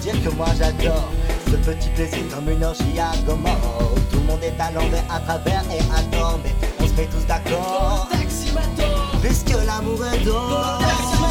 dire que moi j'adore ce petit plaisir comme une orgie à Gomorrhe. Tout le monde est à l'envers, à travers et à tort, mais on se met tous d'accord puisque l'amour est d'or.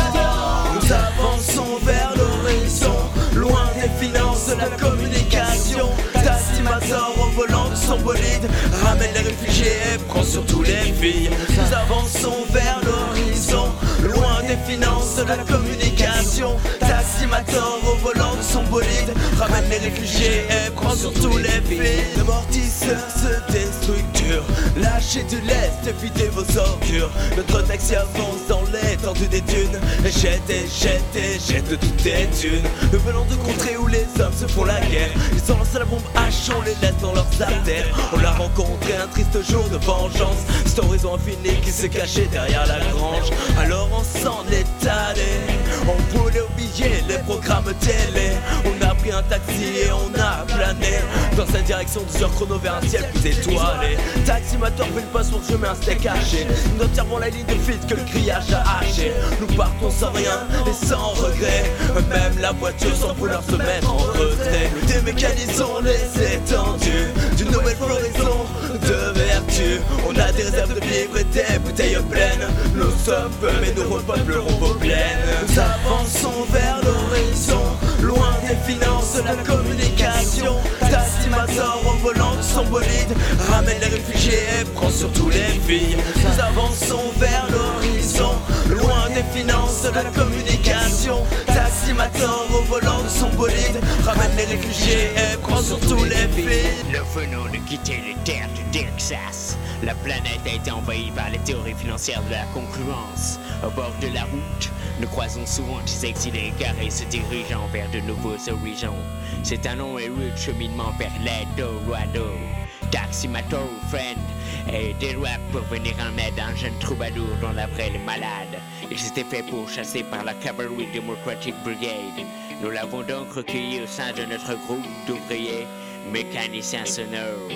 Nous avançons vers l'horizon, loin des finances, de la communication. Taximator au volant de son bolide ramène les réfugiés et prend surtout les filles. Nous avançons vers l'horizon, loin des finances, de la communication. Taximator au volant de son bolide ramène les réfugiés et prend surtout les filles. L'amortisseur se déstructure, lâchez de l'est, videz vos ordures. Notre taxi avance dans l'étendue des dunes et jette de toutes tes thunes. Nous venons de contrées où les hommes se font la guerre. Ils ont lancé la bombe H, on les laisse dans leurs artères. On a rencontré un triste jour de vengeance, cet horizon infini qui s'est caché derrière la grange. Alors on s'en est allé, on voulait oublier les programmes télé. On a pris un taxi et on a plané dans cette direction, 10 heures chrono vers un ciel plus étoilé. Taximator fait le passe pour que je mets un steak haché. Nous observons la ligne de fuite que le grillage a haché. Nous partons sans rien et sans regret, même la voiture sans vouloir se mettre en retrait. Nous démécanisons les étendues d'une nouvelle floraison de vertu. On a des réserves de vivres et des bouteilles pleines. Nous sommes peu mais nous repeuplerons vos plaines. Nous avançons vers l'horizon, loin des finances, de la communication. Taximator au volant de son bolide ramène les réfugiés et prend surtout les filles. Nous avançons vers l'horizon, loin des finances, de la communication. Taximator au volant de son bolide ramène les réfugiés et prend surtout les filles. Nous venons de quitter les terres du Texas. La planète a été envahie par les théories financières de la concurrence. Au bord de la route, nous croisons souvent des exilés égarés se dirigeant vers de nouveaux horizons. C'est un long et rude cheminement vers l'Eldorado. Taximator, friend, et des rap pour venir en aide à un jeune troubadour dont la vraie est malade. Il s'était fait pourchasser par la Cavalry Democratic Brigade. Nous l'avons donc recueilli au sein de notre groupe d'ouvriers mécaniciens sonores.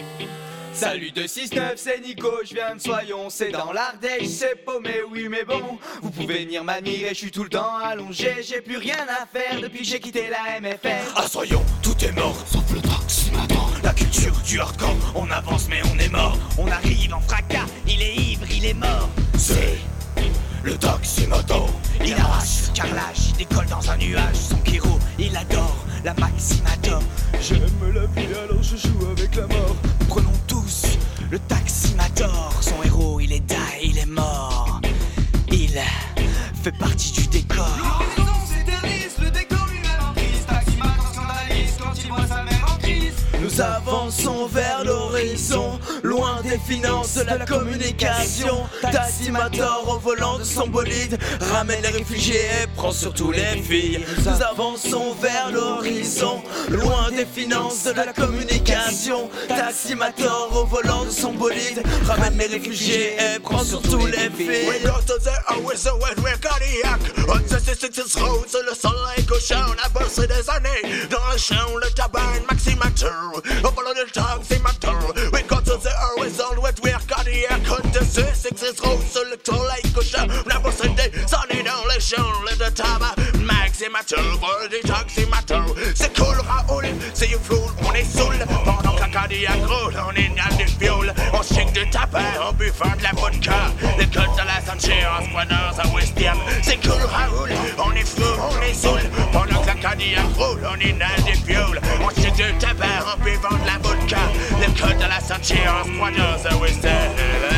Salut 269, c'est Nico, je viens de Soyons, c'est dans l'Ardèche, c'est paumé, oui mais bon, vous pouvez venir m'admirer, je suis tout le temps allongé, j'ai plus rien à faire depuis que j'ai quitté la MFR. À Soyons, tout est mort, sauf le taximator. La culture du hardcore, on avance mais on est mort. On arrive en fracas, il est ivre, il est mort. C'est le taximator. Il arrache le carrelage, il décolle dans un nuage. Son Kiro, il adore la Maximator. J'aime la vie alors je joue avec la mort. Prenons tous le Taximator. Son héros, il est die, il est mort. Il fait partie du décor. L'horizon s'éternise, le décor lui-même en crise. Taximator scandalise quand il voit sa mère en crise. Nous avançons vers l'horizon, loin des finances, de la communication. Taximator au volant de son bolide ramène les réfugiés et prend surtout les filles. Nous avançons vers l'horizon, loin des finances, de la communication. Taximator au volant de son bolide ramène les réfugiés et prend surtout les filles. We go to the horizon when we're cardiac. On the 66 road sur le soleil couchant. On a passé des années dans le champ, le tabac, Maximator. Au volant de Taximator. We go to the horizon when we're cardiac. On the 66 road sur le soleil couchant. On a passé des années dans le champ, le tabac, Maximator. Pour le Taximator. C'est cool, Raoul, c'est you fool. On est saoul pendant que la cardiaque roule. On est dans du fioul. On chic du tabac en buvant de la vodka. Les codes de la Sanchez en squatters à West Ham. C'est cool, Raoul, on est fou, on est saoul. Pendant que la cardiaque roule, on est dans du fioul. On chic du tabac en buvant de la vodka. Les codes de la Sanchez en squatters à West Ham.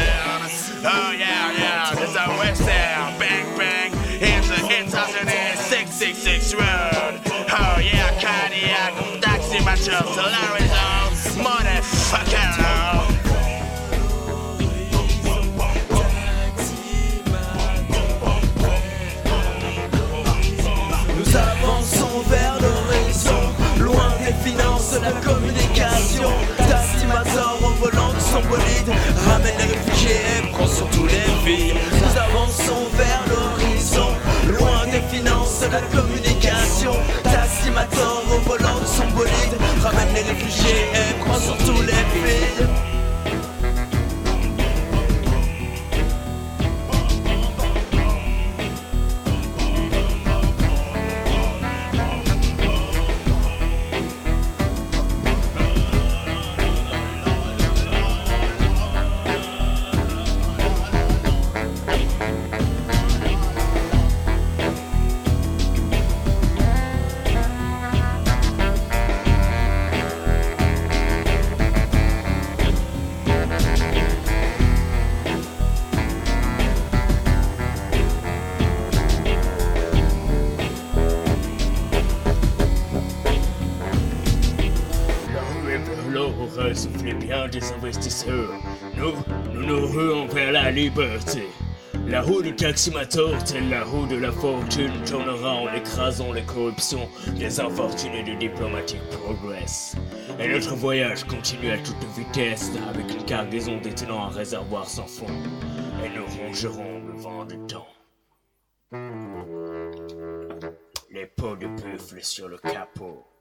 Oh yeah, yeah, it's a West Ham. Bang, bang, it's a 666 road. Oh yeah, cardiac, Taximator, Solaris, motherfucker. Nous avançons vers l'horizon, loin des finances, de la communication. Taximator au volant de son bolide ramène les réfugiés et prend surtout les filles. Nous avançons vers l'horizon, loin des finances, de la communication. Taximator au volant de son bolide ramène les réfugiés et prend surtout les filles. l'or aurait soufflé bien des investisseurs. Nous ruons vers la liberté. La roue du taximateur, telle la roue de la fortune, tournera en écrasant les corruptions des infortunés du diplomatique progress. Et notre voyage continue à toute vitesse, avec une cargaison détenant un réservoir sans fond. Et nous rongerons le vent de temps. Les peaux de buffle sur le capot.